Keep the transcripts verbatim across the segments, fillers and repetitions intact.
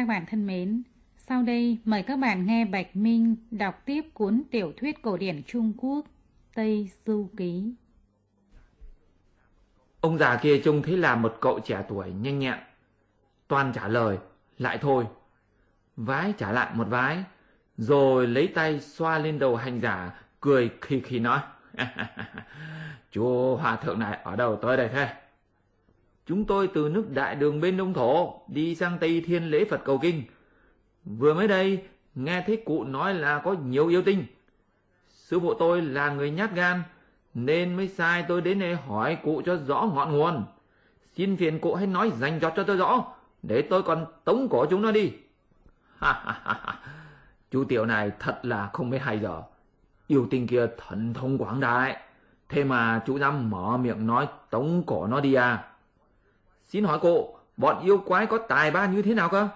các bạn thân mến, sau đây mời các bạn nghe Bạch Minh đọc tiếp cuốn tiểu thuyết cổ điển Trung Quốc Tây Du Ký. Ông già kia trông thấy là một cậu trẻ tuổi nhanh nhẹn, toan trả lời, lại thôi. Vái trả lại một vái, rồi lấy tay xoa lên đầu hành giả, cười khi khi nói. Chú hòa thượng này ở đâu tới đây thế? Chúng tôi từ nước Đại Đường bên Đông Thổ đi sang Tây Thiên lễ Phật cầu kinh. Vừa mới đây nghe thấy cụ nói là có nhiều yêu tinh. Sư phụ tôi là người nhát gan nên mới sai tôi đến đây hỏi cụ cho rõ ngọn nguồn. Xin phiền cụ hãy nói rành rọt cho tôi rõ, để tôi còn tống cổ chúng nó đi. Chú tiểu này thật là không biết hay giờ. Yêu tinh kia thần thông quảng đại, thế mà chú dám mở miệng nói tống cổ nó đi à? Xin hỏi cụ, bọn yêu quái có tài ba như thế nào cơ?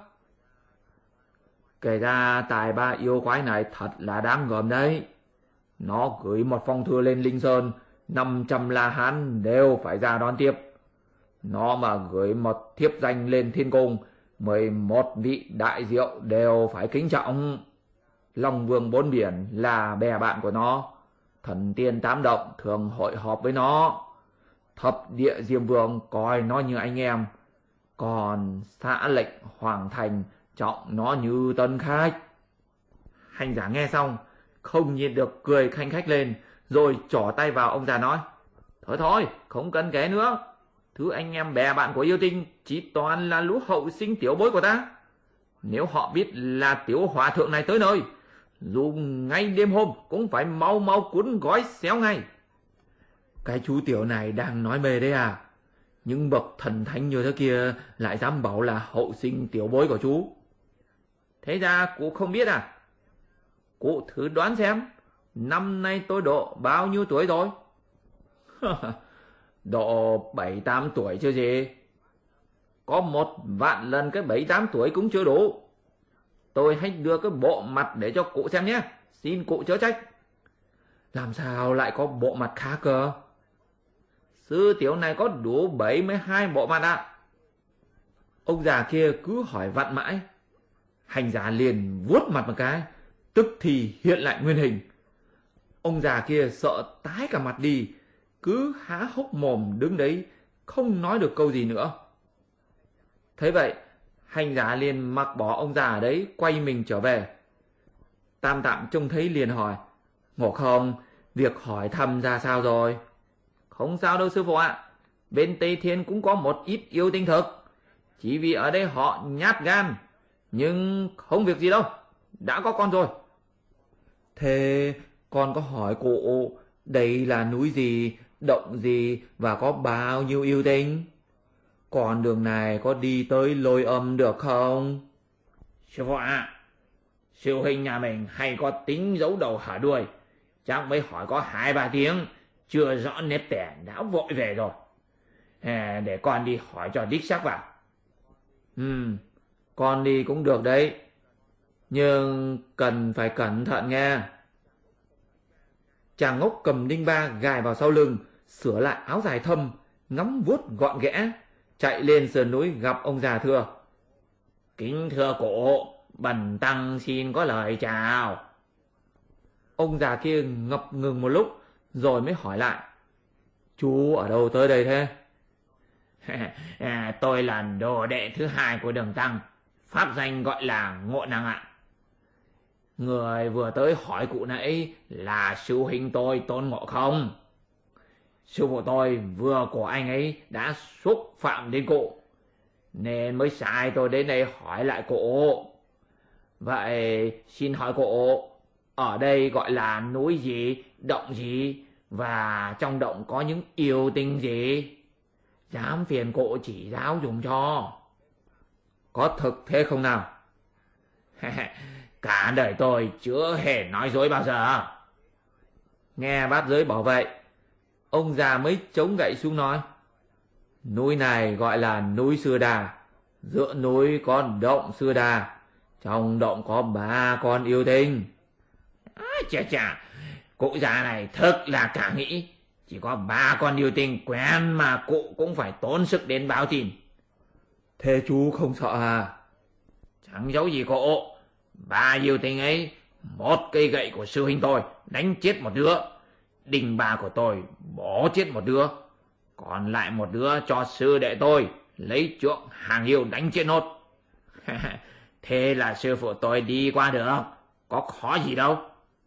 Kể ra tài ba yêu quái này thật là đáng gờm đấy. Nó gửi một phong thư lên Linh Sơn, năm trăm La Hán đều phải ra đón tiếp. Nó mà gửi một thiếp danh lên Thiên Cung, mười một vị đại diệu đều phải kính trọng. Long Vương bốn biển là bè bạn của nó. Thần tiên tám động thường hội họp với nó. Thập địa Diêm Vương coi nó như anh em. Còn xã lệnh Hoàng Thành trọng nó như tân khách. Hành giả nghe xong không nhịn được cười khanh khách lên, rồi trỏ tay vào ông già nói. Thôi thôi, không cần kể nữa. Thứ anh em bè bạn của yêu tinh chỉ toàn là lũ hậu sinh tiểu bối của ta. Nếu họ biết là tiểu hòa thượng này tới nơi, dù ngay đêm hôm cũng phải mau mau cuốn gói xéo ngay. Cái chú tiểu này đang nói mê đấy à? Những bậc thần thánh như thế kia lại dám bảo là hậu sinh tiểu bối của chú. Thế ra cụ không biết à? Cụ thử đoán xem, năm nay tôi độ bao nhiêu tuổi rồi? Độ bảy tám tuổi chưa gì? Có một vạn lần cái bảy tám tuổi cũng chưa đủ. Tôi hãy đưa cái bộ mặt để cho cụ xem nhé, xin cụ chớ trách. Làm sao lại có bộ mặt khác cơ? Sư tiểu này có đủ bảy mươi hai bộ mặt ạ. À? Ông già kia cứ hỏi vặn mãi. Hành giả liền vuốt mặt một cái, tức thì hiện lại nguyên hình. Ông già kia sợ tái cả mặt đi, cứ há hốc mồm đứng đấy, không nói được câu gì nữa. Thế vậy, hành giả liền mặc bỏ ông già ở đấy, quay mình trở về. Tam Tạng trông thấy liền hỏi, Ngộ Không, việc hỏi thăm ra sao rồi? Không sao đâu sư phụ ạ, bên Tây Thiên cũng có một ít yêu tinh thực, chỉ vì ở đây họ nhát gan, nhưng không việc gì đâu, đã có con rồi. Thế con có hỏi cụ đây là núi gì, động gì và có bao nhiêu yêu tinh? Con đường này có đi tới Lôi Âm được không? Sư phụ ạ, sư huynh nhà mình hay có tính giấu đầu hở đuôi, chắc mới hỏi có hai ba tiếng, chưa rõ nếp tẻ đã vội về rồi. À, để con đi hỏi cho đích xác vào. Ừ, con đi cũng được đấy, nhưng cần phải cẩn thận nghe. Chàng ngốc cầm đinh ba gài vào sau lưng, sửa lại áo dài thâm, ngắm vuốt gọn ghẽ, chạy lên sườn núi gặp ông già thưa. Kính thưa cụ, bần tăng xin có lời chào. Ông già kia ngập ngừng một lúc, rồi mới hỏi lại. Chú ở đâu tới đây thế? À, tôi là đồ đệ thứ hai của Đường Tăng, pháp danh gọi là Ngộ Năng ạ. Người vừa tới hỏi cụ nãy là sư huynh tôi Tôn Ngộ Không. Sư phụ tôi vừa của anh ấy đã xúc phạm đến cụ, nên mới sai tôi đến đây hỏi lại cụ. Vậy xin hỏi cụ, ở đây gọi là núi gì, động gì, và trong động có những yêu tinh gì? Dám phiền cụ chỉ giáo dùng cho. Có thực thế không nào? Cả đời tôi chưa hề nói dối bao giờ. Nghe bát giới bảo vậy, ông già mới chống gậy xuống nói. Núi này gọi là núi Sư Đà, giữa núi có động Sư Đà, trong động có ba con yêu tinh. À, chà chà, cụ già này thật là cả nghĩ. Chỉ có ba con yêu tinh quen mà cụ cũng phải tốn sức đến báo tin. Thế chú không sợ à? Chẳng giấu gì cụ, bà yêu tình ấy, một cây gậy của sư huynh tôi đánh chết một đứa, đình bà của tôi bó chết một đứa, còn lại một đứa cho sư đệ tôi lấy chuộng hàng yêu đánh chết nốt. Thế là sư phụ tôi đi qua được, có khó gì đâu.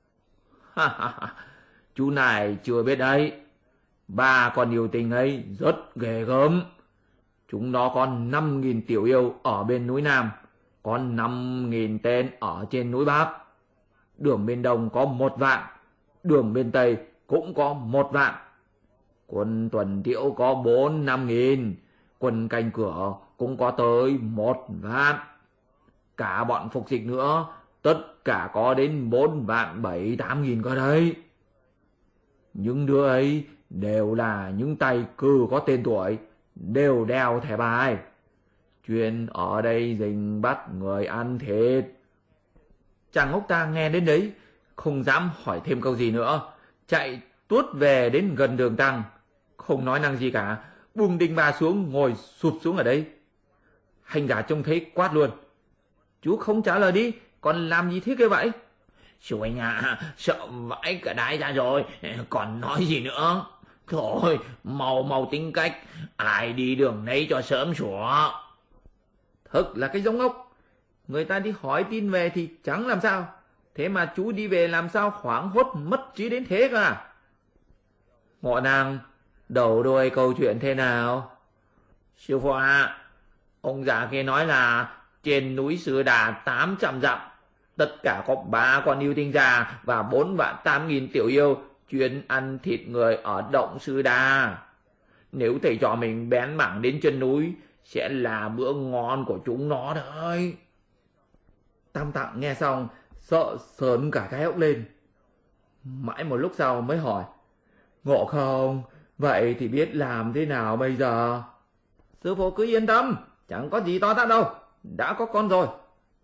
Chú này chưa biết đấy, bà con yêu tình ấy rất ghê gớm. Chúng nó có năm nghìn tiểu yêu ở bên núi Nam, có năm nghìn tên ở trên núi Bắc. Đường bên Đông có một vạn, đường bên Tây cũng có một vạn. Quân tuần tiễu có bốn năm nghìn, quân canh cửa cũng có tới một vạn. Cả bọn phục dịch nữa, tất cả có đến bốn vạn bảy tám nghìn cơ đấy. Những đứa ấy đều là những tay cừ có tên tuổi, đều đeo thẻ bài, chuyên ở đây rình bắt người ăn thịt. Chàng ngốc ta nghe đến đấy, không dám hỏi thêm câu gì nữa, chạy tuốt về đến gần Đường Tăng, không nói năng gì cả, buông đinh ba xuống ngồi sụp xuống ở đấy. Hành giả trông thấy quát luôn: Chú không trả lời đi, còn làm gì thế kia vậy? Sư huynh à, sợ vãi cả đái ra rồi, còn nói gì nữa. Thôi, mau mau tính cách, ai đi đường nấy cho sớm sủa. Thật là cái giống ốc, người ta đi hỏi tin về thì chẳng làm sao, thế mà chú đi về làm sao hoảng hốt mất trí đến thế cả. Ngọ nàng, đầu đuôi câu chuyện thế nào? Sư phụ ạ, ông già kia nói là trên núi Sư Đà tám trăm dặm, tất cả có ba con yêu tinh già và bốn vạn tám nghìn tiểu yêu chuyên ăn thịt người ở động Sư Đà. Nếu thầy trò mình bén mảng đến chân núi, sẽ là bữa ngon của chúng nó đấy. Tam Tạng nghe xong, sợ sờn cả cái ốc lên. Mãi một lúc sau mới hỏi: Ngộ không, vậy thì biết làm thế nào bây giờ? Sư phụ cứ yên tâm, chẳng có gì to tát đâu, đã có con rồi.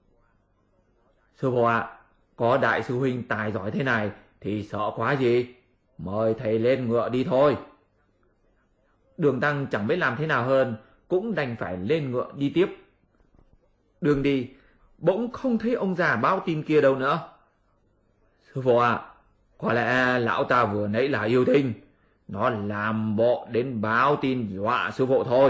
Sư phụ ạ, à, có đại sư huynh tài giỏi thế này thì sợ quá gì, mời thầy lên ngựa đi thôi. Đường Tăng chẳng biết làm thế nào hơn, cũng đành phải lên ngựa đi tiếp. Đường đi, bỗng không thấy ông già báo tin kia đâu nữa. Sư phụ ạ, à, có lẽ lão ta vừa nãy là yêu tinh, nó làm bộ đến báo tin dọa sư phụ thôi.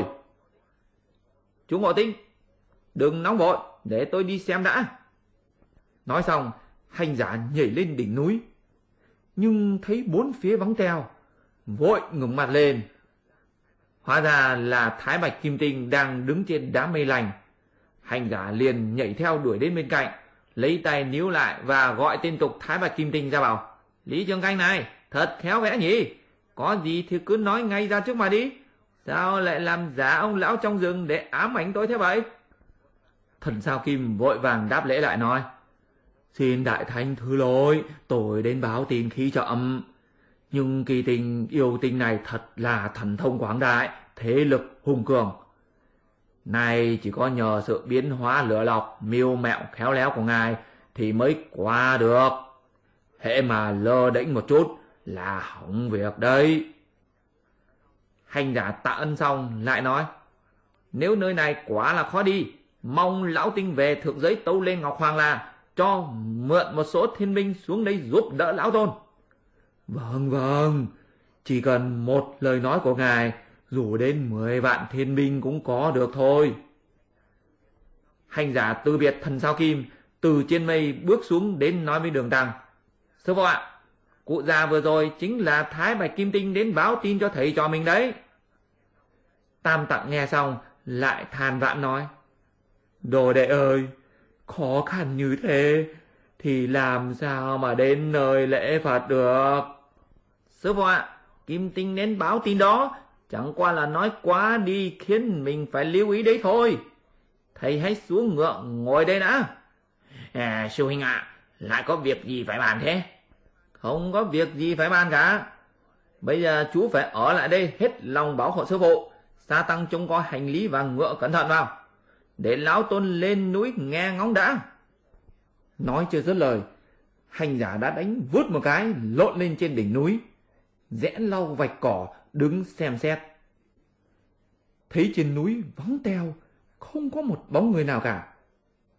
Chú Ngộ Tinh, đừng nóng vội, để tôi đi xem đã. Nói xong, hành giả nhảy lên đỉnh núi, nhưng thấy bốn phía vắng teo, vội ngẩng mặt lên. Hóa ra là Thái Bạch Kim Tinh đang đứng trên đám mây lành. Hành giả liền nhảy theo đuổi đến bên cạnh, lấy tay níu lại và gọi tên tục Thái Bạch Kim Tinh ra bảo: Lý Trường Canh này, thật khéo vẽ nhỉ, có gì thì cứ nói ngay ra trước mà đi, sao lại làm giả ông lão trong rừng để ám ảnh tôi thế vậy? Thần Sao Kim vội vàng đáp lễ lại nói: Xin đại thánh thứ lỗi, tôi đến báo tin khí chậm. Nhưng kỳ tình yêu tinh này thật là thần thông quảng đại, thế lực hùng cường. Này chỉ có nhờ sự biến hóa lửa lọc, mưu mẹo khéo léo của ngài thì mới qua được. Hễ mà lơ đễnh một chút là hỏng việc đấy. Hành giả tạ ân xong lại nói: Nếu nơi này quá là khó đi, mong lão tinh về thượng giới tâu lên Ngọc Hoàng là cho mượn một số thiên binh xuống đây giúp đỡ lão tôn. Vâng vâng, chỉ cần một lời nói của ngài, dù đến mười vạn thiên binh cũng có được thôi. Hành giả từ biệt Thần Sao Kim, từ trên mây bước xuống đến nói với Đường Tăng: Sư phụ ạ, cụ già vừa rồi chính là Thái Bạch Kim Tinh đến báo tin cho thầy trò mình đấy. Tam Tạng nghe xong lại than vãn nói: Đồ đệ ơi, khó khăn như thế thì làm sao mà đến nơi lễ Phật được? Sư phụ ạ, Kim Tinh đến báo tin đó chẳng qua là nói quá đi khiến mình phải lưu ý đấy thôi. Thầy hãy xuống ngựa ngồi đây đã. À, sư huynh ạ, à, lại có việc gì phải bàn thế? Không có việc gì phải bàn cả. Bây giờ chú phải ở lại đây hết lòng bảo hộ sư phụ, gia tăng trông coi hành lý và ngựa cẩn thận vào, để lão tôn lên núi nghe ngóng đã. Nói chưa dứt lời, hành giả đã đánh vút một cái lộn lên trên đỉnh núi, rẽ lau vạch cỏ đứng xem xét. Thấy trên núi vắng teo, không có một bóng người nào cả.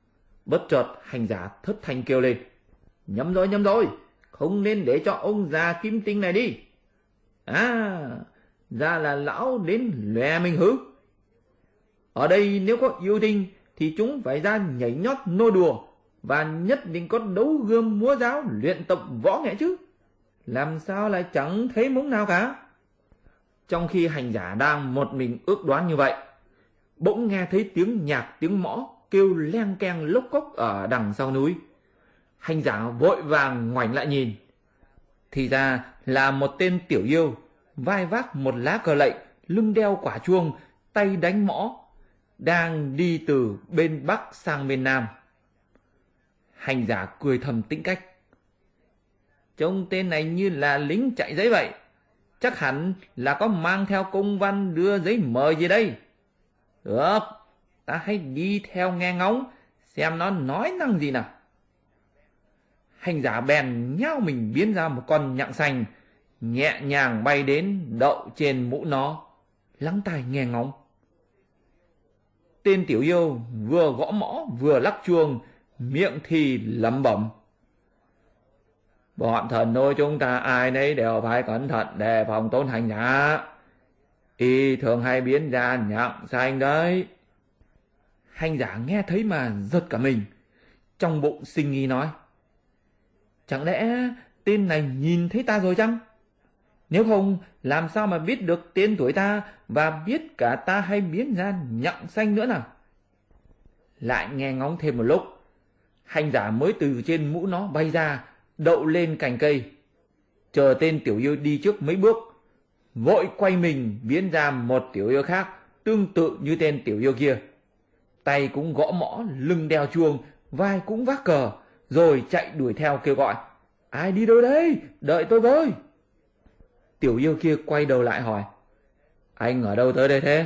Bất chợt hành giả thất thanh kêu lên: nhầm rồi, nhầm rồi, không nên để cho ông già Kim Tinh này đi. À, ra là lão đến lòe mình hứ. Ở đây nếu có yêu tinh thì chúng phải ra nhảy nhót nô đùa, và nhất định có đấu gươm múa giáo luyện tập võ nghệ chứ. Làm sao lại chẳng thấy mống nào cả. Trong khi hành giả đang một mình ước đoán như vậy, bỗng nghe thấy tiếng nhạc tiếng mõ kêu leng keng lốc cốc ở đằng sau núi. Hành giả vội vàng ngoảnh lại nhìn, thì ra là một tên tiểu yêu, vai vác một lá cờ lệnh, lưng đeo quả chuông, tay đánh mõ, đang đi từ bên Bắc sang bên Nam. Hành giả cười thầm tính cách: trông tên này như là lính chạy giấy vậy, chắc hẳn là có mang theo công văn đưa giấy mời gì đây. Được, ta hãy đi theo nghe ngóng xem nó nói năng gì nào. Hành giả bèn nhao mình biến ra một con nhặng xanh, nhẹ nhàng bay đến đậu trên mũ nó, lắng tai nghe ngóng. Tên tiểu yêu vừa gõ mõ vừa lắc chuông, miệng thì lẩm bẩm: bọn thần nôi chúng ta ai nấy đều phải cẩn thận đề phòng tôn hành giả, y thường hay biến ra nhặng xanh đấy. Hành giả nghe thấy mà giật cả mình, trong bụng sinh nghi nói: chẳng lẽ tên này nhìn thấy ta rồi chăng? Nếu không, làm sao mà biết được tên tuổi ta và biết cả ta hay biến ra nhặng xanh nữa nào? Lại nghe ngóng thêm một lúc, hành giả mới từ trên mũ nó bay ra, đậu lên cành cây. Chờ tên tiểu yêu đi trước mấy bước, vội quay mình biến ra một tiểu yêu khác tương tự như tên tiểu yêu kia. Tay cũng gõ mõ, lưng đeo chuông, vai cũng vác cờ, rồi chạy đuổi theo kêu gọi: ai đi đâu đấy, đợi tôi với. Tiểu yêu kia quay đầu lại hỏi: anh ở đâu tới đây thế?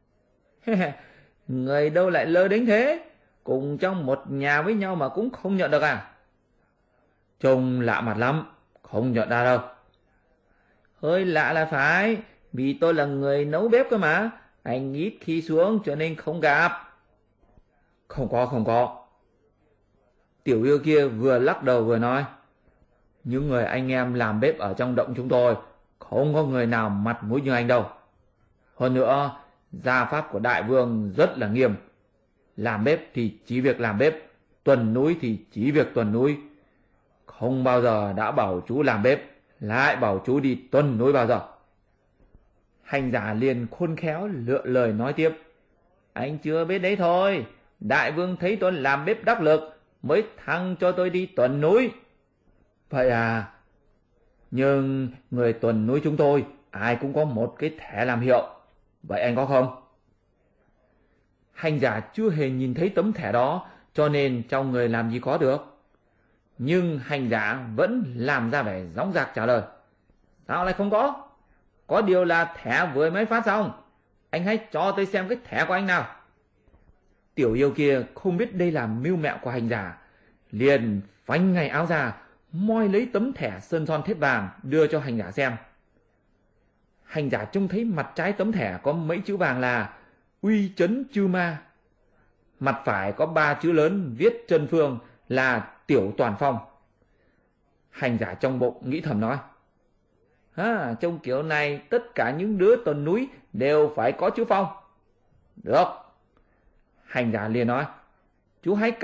Người đâu lại lơ đễnh thế, cùng trong một nhà với nhau mà cũng không nhận được à? Trông lạ mặt lắm, không nhận ra đâu. Hơi lạ là phải, vì tôi là người nấu bếp cơ mà, anh ít khi xuống cho nên không gặp. Không có, không có. Tiểu yêu kia vừa lắc đầu vừa nói: những người anh em làm bếp ở trong động chúng tôi, không có người nào mặt mũi như anh đâu. Hơn nữa, gia pháp của đại vương rất là nghiêm. Làm bếp thì chỉ việc làm bếp, tuần núi thì chỉ việc tuần núi. Không bao giờ đã bảo chú làm bếp, lại bảo chú đi tuần núi bao giờ. Hành giả liền khôn khéo lựa lời nói tiếp: anh chưa biết đấy thôi, đại vương thấy tôi làm bếp đắc lực mới thăng cho tôi đi tuần núi. Vậy à? Nhưng người tuần núi chúng tôi ai cũng có một cái thẻ làm hiệu, vậy anh có không? Hành giả chưa hề nhìn thấy tấm thẻ đó, cho nên trong người làm gì có được. Nhưng hành giả vẫn làm ra vẻ dõng dạc trả lời: sao lại không có? Có điều là thẻ vừa mới phát xong, anh hãy cho tôi xem cái thẻ của anh nào. Tiểu yêu kia không biết đây là mưu mẹo của hành giả, liền phanh ngay áo ra, moi lấy tấm thẻ sơn son thép vàng đưa cho hành giả xem. Hành giả trông thấy mặt trái tấm thẻ có mấy chữ vàng là Uy Chấn Chư Ma, mặt phải có ba chữ lớn viết chân phương là Tiểu Toàn Phong. Hành giả trong bụng nghĩ thầm nói: à, trong kiểu này tất cả những đứa tuần núi đều phải có chữ Phong. Được. Hành giả liền nói: chú hãy